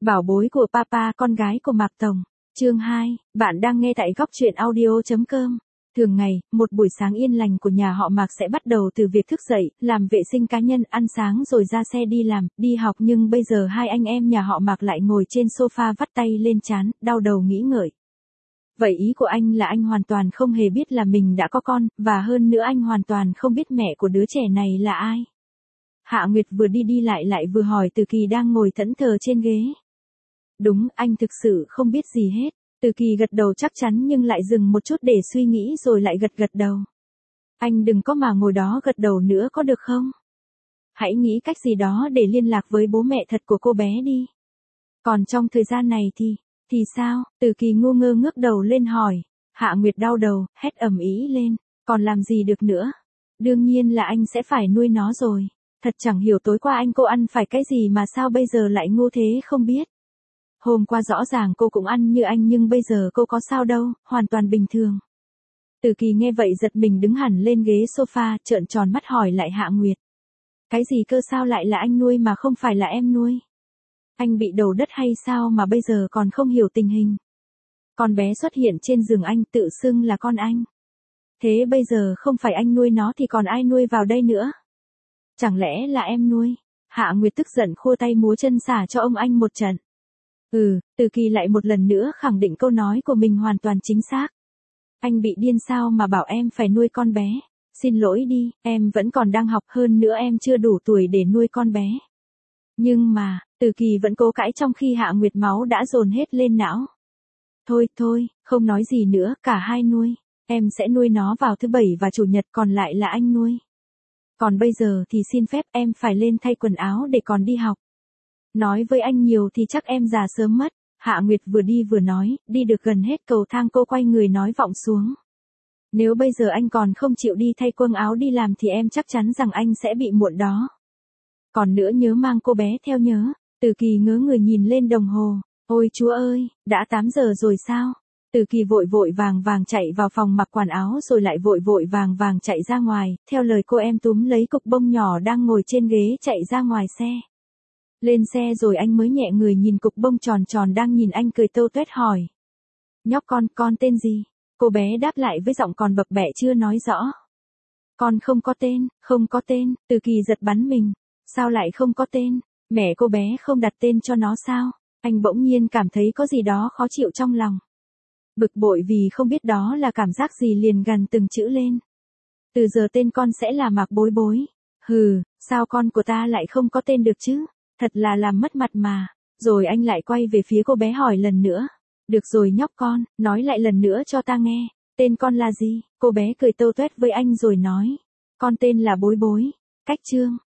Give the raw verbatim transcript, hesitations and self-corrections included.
Bảo bối của papa, con gái của Mạc Tổng. Chương hai, bạn đang nghe tại góc truyện audio chấm com. Thường ngày, một buổi sáng yên lành của nhà họ Mạc sẽ bắt đầu từ việc thức dậy, làm vệ sinh cá nhân, ăn sáng rồi ra xe đi làm, đi học, nhưng bây giờ hai anh em nhà họ Mạc lại ngồi trên sofa vắt tay lên trán, đau đầu nghĩ ngợi. Vậy ý của anh là anh hoàn toàn không hề biết là mình đã có con, và hơn nữa anh hoàn toàn không biết mẹ của đứa trẻ này là ai. Hạ Nguyệt vừa đi đi lại lại vừa hỏi Từ Kỳ đang ngồi thẫn thờ trên ghế. Đúng, anh thực sự không biết gì hết. Từ Kỳ gật đầu chắc chắn nhưng lại dừng một chút để suy nghĩ rồi lại gật gật đầu. Anh đừng có mà ngồi đó gật đầu nữa có được không? Hãy nghĩ cách gì đó để liên lạc với bố mẹ thật của cô bé đi. Còn trong thời gian này thì, thì sao? Từ Kỳ ngu ngơ ngước đầu lên hỏi. Hạ Nguyệt đau đầu, hét ầm ĩ lên. Còn làm gì được nữa? Đương nhiên là anh sẽ phải nuôi nó rồi. Thật chẳng hiểu tối qua anh cô ăn phải cái gì mà sao bây giờ lại ngu thế không biết. Hôm qua rõ ràng cô cũng ăn như anh nhưng bây giờ cô có sao đâu, hoàn toàn bình thường. Từ Kỳ nghe vậy giật mình đứng hẳn lên ghế sofa, trợn tròn mắt hỏi lại Hạ Nguyệt. Cái gì cơ, sao lại là anh nuôi mà không phải là em nuôi? Anh bị đầu đất hay sao mà bây giờ còn không hiểu tình hình? Con bé xuất hiện trên giường anh tự xưng là con anh. Thế bây giờ không phải anh nuôi nó thì còn ai nuôi vào đây nữa? Chẳng lẽ là em nuôi? Hạ Nguyệt tức giận khua tay múa chân xả cho ông anh một trận. Ừ, Từ Kỳ lại một lần nữa khẳng định câu nói của mình hoàn toàn chính xác. Anh bị điên sao mà bảo em phải nuôi con bé? Xin lỗi đi, em vẫn còn đang học, hơn nữa em chưa đủ tuổi để nuôi con bé. Nhưng mà, Từ Kỳ vẫn cố cãi trong khi Hạ Nguyệt máu đã dồn hết lên não. Thôi thôi, không nói gì nữa, cả hai nuôi. Em sẽ nuôi nó vào thứ bảy và chủ nhật, còn lại là anh nuôi. Còn bây giờ thì xin phép em phải lên thay quần áo để còn đi học. Nói với anh nhiều thì chắc em già sớm mất. Hạ Nguyệt vừa đi vừa nói, đi được gần hết cầu thang cô quay người nói vọng xuống. Nếu bây giờ anh còn không chịu đi thay quần áo đi làm thì em chắc chắn rằng anh sẽ bị muộn đó. Còn nữa nhớ mang cô bé theo nhớ. Từ Kỳ ngớ người nhìn lên đồng hồ. Ôi Chúa ơi, đã tám giờ rồi sao? Từ Kỳ vội vội vàng vàng chạy vào phòng mặc quần áo rồi lại vội vội vàng vàng chạy ra ngoài, theo lời cô em túm lấy cục bông nhỏ đang ngồi trên ghế chạy ra ngoài xe. Lên xe rồi anh mới nhẹ người nhìn cục bông tròn tròn đang nhìn anh cười tâu tuét hỏi. Nhóc con, con tên gì? Cô bé đáp lại với giọng còn bập bẹ chưa nói rõ. Con không có tên, không có tên. Từ Kỳ giật bắn mình. Sao lại không có tên? Mẹ cô bé không đặt tên cho nó sao? Anh bỗng nhiên cảm thấy có gì đó khó chịu trong lòng. Bực bội vì không biết đó là cảm giác gì liền gằn từng chữ lên. Từ giờ tên con sẽ là Mạc Bối Bối. Hừ, sao con của ta lại không có tên được chứ? Thật là làm mất mặt mà. Rồi anh lại quay về phía cô bé hỏi lần nữa. Được rồi nhóc con, nói lại lần nữa cho ta nghe. Tên con là gì? Cô bé cười tâu tuét với anh rồi nói. Con tên là Bối Bối. Cách chương.